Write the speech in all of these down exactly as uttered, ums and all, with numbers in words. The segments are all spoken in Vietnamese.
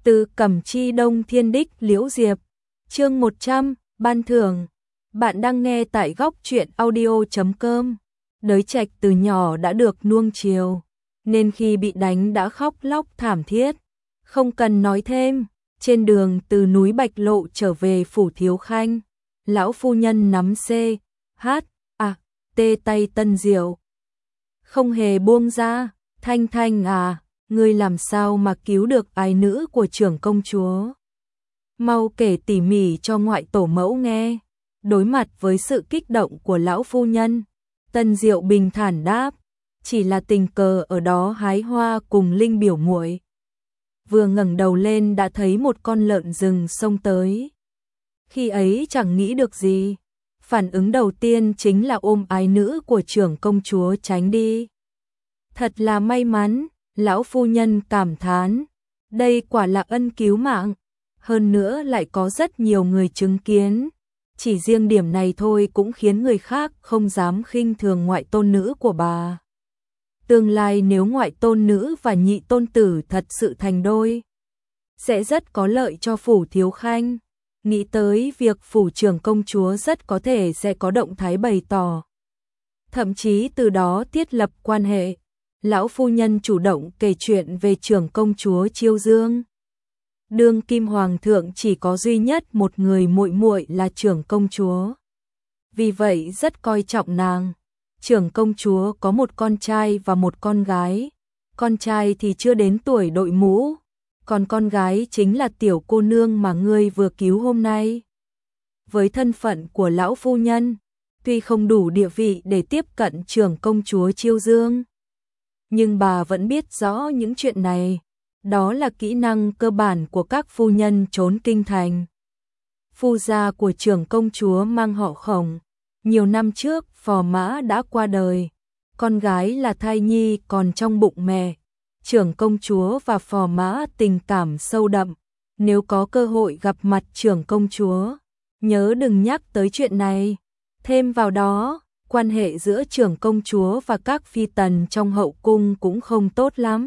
Từ Cẩm Chi Đông Thiên Đích Liễu Diệp, chương một trăm, ban thưởng. Bạn đang nghe tại góc truyện audio chấm com. Đới Trạch từ nhỏ đã được nuông chiều, nên khi bị đánh đã khóc lóc thảm thiết. Không cần nói thêm, trên đường từ núi Bạch Lộ trở về phủ Thiếu Khanh, lão phu nhân nắm C, H, A, T tay Tân Diệu. Không hề buông ra, Thanh Thanh à, ngươi làm sao mà cứu được ái nữ của trưởng công chúa? Mau kể tỉ mỉ cho ngoại tổ mẫu nghe. Đối mặt với sự kích động của lão phu nhân, Tân Diệu bình thản đáp, chỉ là tình cờ ở đó hái hoa cùng Linh biểu muội. Vừa ngẩng đầu lên đã thấy một con lợn rừng xông tới. Khi ấy chẳng nghĩ được gì, phản ứng đầu tiên chính là ôm ái nữ của trưởng công chúa tránh đi. Thật là may mắn, lão phu nhân cảm thán, đây quả là ân cứu mạng, hơn nữa lại có rất nhiều người chứng kiến. Chỉ riêng điểm này thôi cũng khiến người khác không dám khinh thường ngoại tôn nữ của bà. Tương lai nếu ngoại tôn nữ và nhị tôn tử thật sự thành đôi, sẽ rất có lợi cho phủ Thiếu Khanh. Nghĩ tới việc phủ trưởng công chúa rất có thể sẽ có động thái bày tỏ, thậm chí từ đó thiết lập quan hệ. Lão phu nhân chủ động kể chuyện về trưởng công chúa Chiêu Dương. Đương kim hoàng thượng chỉ có duy nhất một người muội muội là trưởng công chúa, vì vậy rất coi trọng nàng. Trưởng công chúa có một con trai và một con gái. Con trai thì chưa đến tuổi đội mũ, còn con gái chính là tiểu cô nương mà ngươi vừa cứu hôm nay. Với thân phận của lão phu nhân, tuy không đủ địa vị để tiếp cận trưởng công chúa Chiêu Dương, nhưng bà vẫn biết rõ những chuyện này. Đó là kỹ năng cơ bản của các phu nhân trốn kinh thành. Phu gia của trưởng công chúa mang họ Khổng. Nhiều năm trước Phò Mã đã qua đời, con gái là thai nhi còn trong bụng mẹ. Trưởng công chúa và Phò Mã tình cảm sâu đậm. Nếu có cơ hội gặp mặt trưởng công chúa, nhớ đừng nhắc tới chuyện này. Thêm vào đó, quan hệ giữa trưởng công chúa và các phi tần trong hậu cung cũng không tốt lắm.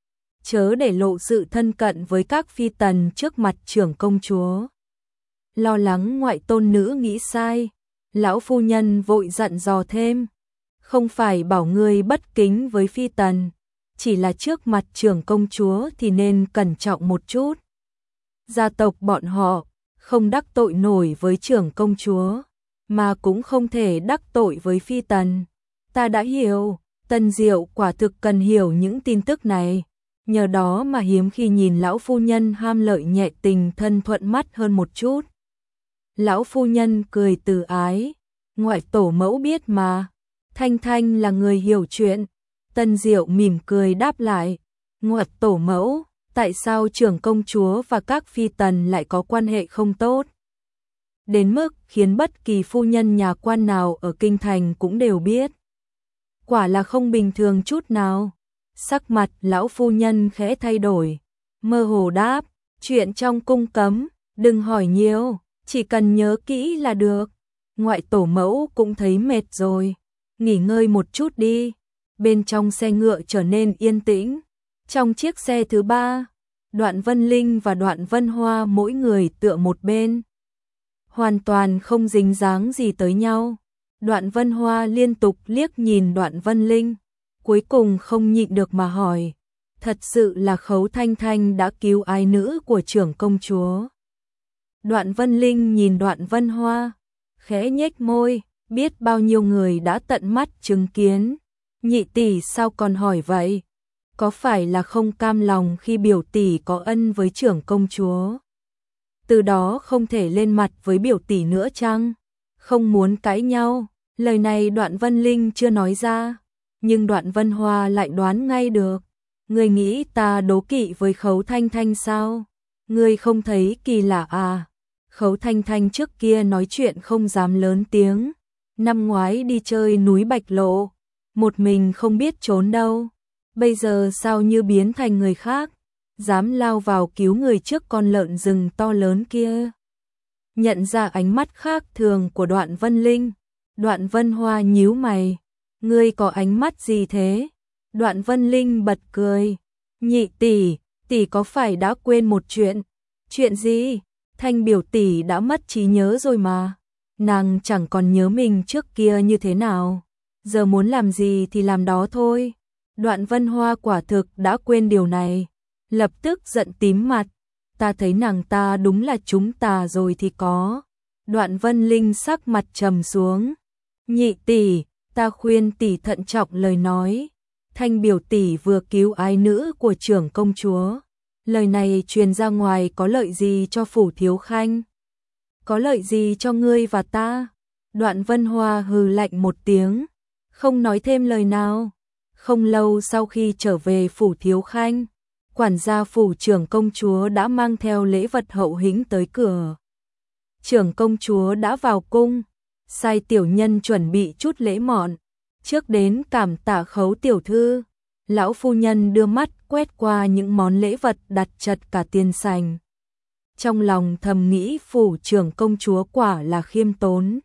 Chớ để lộ sự thân cận với các phi tần trước mặt trưởng công chúa. Lo lắng ngoại tôn nữ nghĩ sai, lão phu nhân vội dặn dò thêm, không phải bảo ngươi bất kính với phi tần, chỉ là trước mặt trưởng công chúa thì nên cẩn trọng một chút. Gia tộc bọn họ không đắc tội nổi với trưởng công chúa, mà cũng không thể đắc tội với phi tần. Ta đã hiểu, Tân Diệu quả thực cần hiểu những tin tức này. Nhờ đó mà hiếm khi nhìn lão phu nhân ham lợi nhẹ tình thân thuận mắt hơn một chút. Lão phu nhân cười từ ái, ngoại tổ mẫu biết mà, Thanh Thanh là người hiểu chuyện. Tân Diệu mỉm cười đáp lại, ngoại tổ mẫu, tại sao trưởng công chúa và các phi tần lại có quan hệ không tốt, đến mức khiến bất kỳ phu nhân nhà quan nào ở kinh thành cũng đều biết? Quả là không bình thường chút nào. Sắc mặt lão phu nhân khẽ thay đổi, mơ hồ đáp, chuyện trong cung cấm, đừng hỏi nhiều, chỉ cần nhớ kỹ là được. Ngoại tổ mẫu cũng thấy mệt rồi, nghỉ ngơi một chút đi. Bên trong xe ngựa trở nên yên tĩnh. Trong chiếc xe thứ ba, Đoạn Vân Linh và Đoạn Vân Hoa mỗi người tựa một bên, hoàn toàn không dính dáng gì tới nhau. Đoạn Vân Hoa liên tục liếc nhìn Đoạn Vân Linh, cuối cùng không nhịn được mà hỏi, thật sự là Khấu Thanh Thanh đã cứu ái nữ của trưởng công chúa? Đoạn Vân Linh nhìn Đoạn Vân Hoa, khẽ nhếch môi, biết bao nhiêu người đã tận mắt chứng kiến. Nhị tỷ sao còn hỏi vậy? Có phải là không cam lòng khi biểu tỷ có ân với trưởng công chúa, từ đó không thể lên mặt với biểu tỷ nữa chăng? Không muốn cãi nhau. Lời này Đoạn Vân Linh chưa nói ra, nhưng Đoạn Vân Hoa lại đoán ngay được. Ngươi nghĩ ta đố kỵ với Khấu Thanh Thanh sao? Ngươi không thấy kỳ lạ à? Khấu Thanh Thanh trước kia nói chuyện không dám lớn tiếng. Năm ngoái đi chơi núi Bạch Lộ, một mình không biết trốn đâu. Bây giờ sao như biến thành người khác, dám lao vào cứu người trước con lợn rừng to lớn kia. Nhận ra ánh mắt khác thường của Đoạn Vân Linh, Đoạn Vân Hoa nhíu mày, ngươi có ánh mắt gì thế? Đoạn Vân Linh bật cười, nhị tỷ, tỷ có phải đã quên một chuyện? Chuyện gì? Thanh biểu tỷ đã mất trí nhớ rồi mà. Nàng chẳng còn nhớ mình trước kia như thế nào. Giờ muốn làm gì thì làm đó thôi. Đoạn Vân Hoa quả thực đã quên điều này. Lập tức giận tím mặt. Ta thấy nàng ta đúng là chúng ta rồi thì có. Đoạn Vân Linh sắc mặt trầm xuống. Nhị tỷ, ta khuyên tỷ thận trọng lời nói. Thanh biểu tỷ vừa cứu ái nữ của trưởng công chúa. Lời này truyền ra ngoài có lợi gì cho Phủ Thiếu Khanh? Có lợi gì cho ngươi và ta? Đoạn Vân Hoa hừ lạnh một tiếng, không nói thêm lời nào. Không lâu sau khi trở về Phủ Thiếu Khanh, quản gia phủ trưởng công chúa đã mang theo lễ vật hậu hĩnh tới cửa. Trưởng công chúa đã vào cung, sai tiểu nhân chuẩn bị chút lễ mọn, trước đến cảm tạ Khấu tiểu thư. Lão phu nhân đưa mắt quét qua những món lễ vật đặt chật cả tiền sành. Trong lòng thầm nghĩ phủ trưởng công chúa quả là khiêm tốn.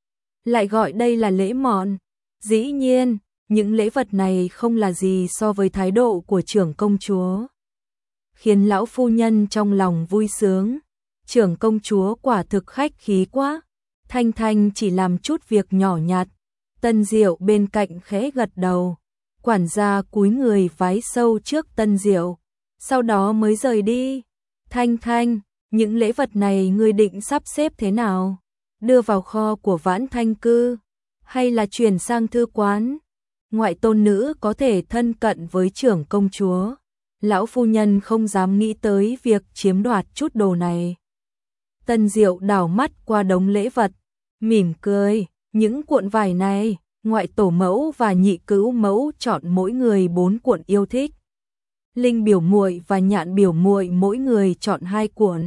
Lại gọi đây là lễ mọn. Dĩ nhiên, những lễ vật này không là gì so với thái độ của trưởng công chúa. Khiến lão phu nhân trong lòng vui sướng. Trưởng công chúa quả thực khách khí quá. Thanh Thanh chỉ làm chút việc nhỏ nhặt. Tân Diệu bên cạnh khẽ gật đầu. Quản gia cúi người vái sâu trước Tân Diệu, sau đó mới rời đi. Thanh Thanh, những lễ vật này ngươi định sắp xếp thế nào? Đưa vào kho của Vãn Thanh Cư, hay là chuyển sang thư quán? Ngoại tôn nữ có thể thân cận với trưởng công chúa. Lão phu nhân không dám nghĩ tới việc chiếm đoạt chút đồ này. Tân Diệu đảo mắt qua đống lễ vật, mỉm cười, những cuộn vải này, ngoại tổ mẫu và nhị cữu mẫu chọn mỗi người bốn cuộn yêu thích. Linh biểu muội và Nhạn biểu muội mỗi người chọn hai cuộn.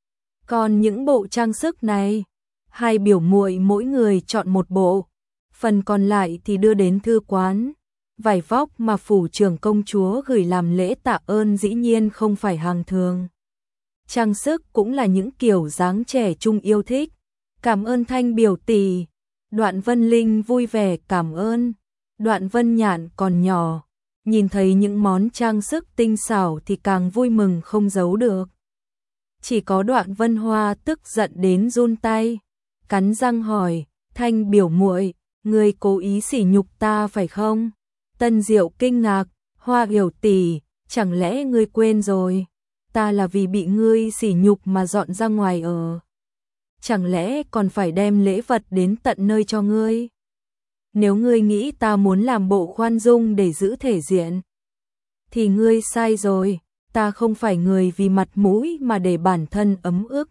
Còn những bộ trang sức này, hai biểu muội mỗi người chọn một bộ, phần còn lại thì đưa đến thư quán. Vải vóc mà phủ trưởng công chúa gửi làm lễ tạ ơn dĩ nhiên không phải hàng thường. Trang sức cũng là những kiểu dáng trẻ trung yêu thích. Cảm ơn Thanh biểu tỷ. Đoạn Vân Linh vui vẻ cảm ơn. Đoạn Vân Nhạn còn nhỏ, nhìn thấy những món trang sức tinh xảo thì càng vui mừng không giấu được. Chỉ có Đoạn Vân Hoa tức giận đến run tay, cắn răng hỏi, Thanh biểu muội, ngươi cố ý sỉ nhục ta phải không? Tân Diệu kinh ngạc, Hoa biểu tỷ, chẳng lẽ ngươi quên rồi? Ta là vì bị ngươi sỉ nhục mà dọn ra ngoài ở. Chẳng lẽ còn phải đem lễ vật đến tận nơi cho ngươi? Nếu ngươi nghĩ ta muốn làm bộ khoan dung để giữ thể diện, thì ngươi sai rồi, ta không phải người vì mặt mũi mà để bản thân ấm ức.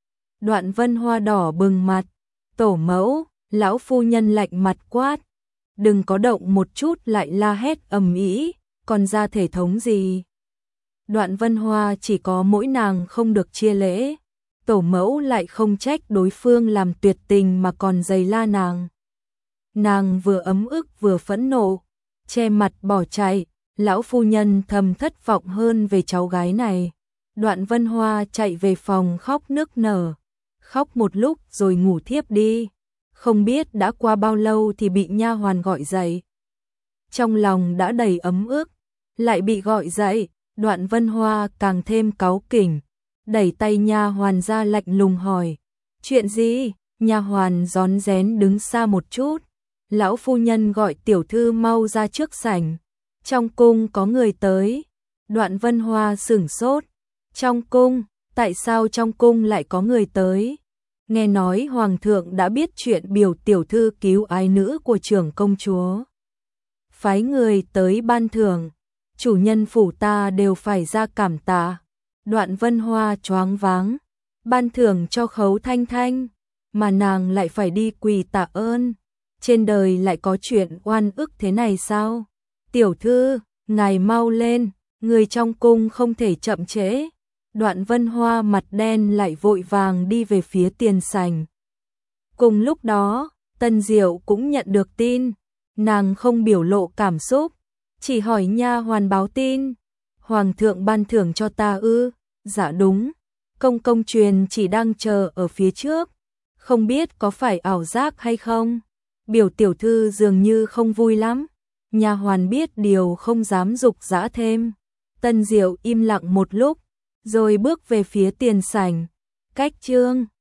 Đoạn Vân Hoa đỏ bừng mặt, tổ mẫu, lão phu nhân lạnh mặt quát, đừng có động một chút lại la hét ầm ĩ, còn ra thể thống gì? Đoạn Vân Hoa chỉ có mỗi nàng không được chia lễ. Tổ mẫu lại không trách đối phương làm tuyệt tình mà còn giày la nàng. Nàng vừa ấm ức vừa phẫn nộ, che mặt bỏ chạy, lão phu nhân thầm thất vọng hơn về cháu gái này. Đoạn Vân Hoa chạy về phòng khóc nức nở, khóc một lúc rồi ngủ thiếp đi. Không biết đã qua bao lâu thì bị nha hoàn gọi dậy. Trong lòng đã đầy ấm ức, lại bị gọi dậy, Đoạn Vân Hoa càng thêm cáu kỉnh. Đẩy tay nha hoàn ra lạnh lùng hỏi, chuyện gì? Nha hoàn rón rén đứng xa một chút. Lão phu nhân gọi tiểu thư mau ra trước sảnh. Trong cung có người tới. Đoạn Vân Hoa sửng sốt. Trong cung? Tại sao trong cung lại có người tới? Nghe nói hoàng thượng đã biết chuyện biểu tiểu thư cứu ái nữ của trưởng công chúa. Phái người tới ban thưởng. Chủ nhân phủ ta đều phải ra cảm tạ. Đoạn Vân Hoa choáng váng, ban thưởng cho Khấu Thanh Thanh, mà nàng lại phải đi quỳ tạ ơn. Trên đời lại có chuyện oan ức thế này sao? Tiểu thư, ngài mau lên, người trong cung không thể chậm trễ. Đoạn Vân Hoa mặt đen lại vội vàng đi về phía tiền sảnh. Cùng lúc đó, Tân Diệu cũng nhận được tin, nàng không biểu lộ cảm xúc, chỉ hỏi nha hoàn báo tin. Hoàng thượng ban thưởng cho ta ư? Dạ đúng, công công truyền chỉ đang chờ ở phía trước, không biết có phải ảo giác hay không. Biểu tiểu thư dường như không vui lắm. Nha hoàn biết điều không dám dục dã thêm, Tân Diệu im lặng một lúc, rồi bước về phía tiền sảnh. Cách chương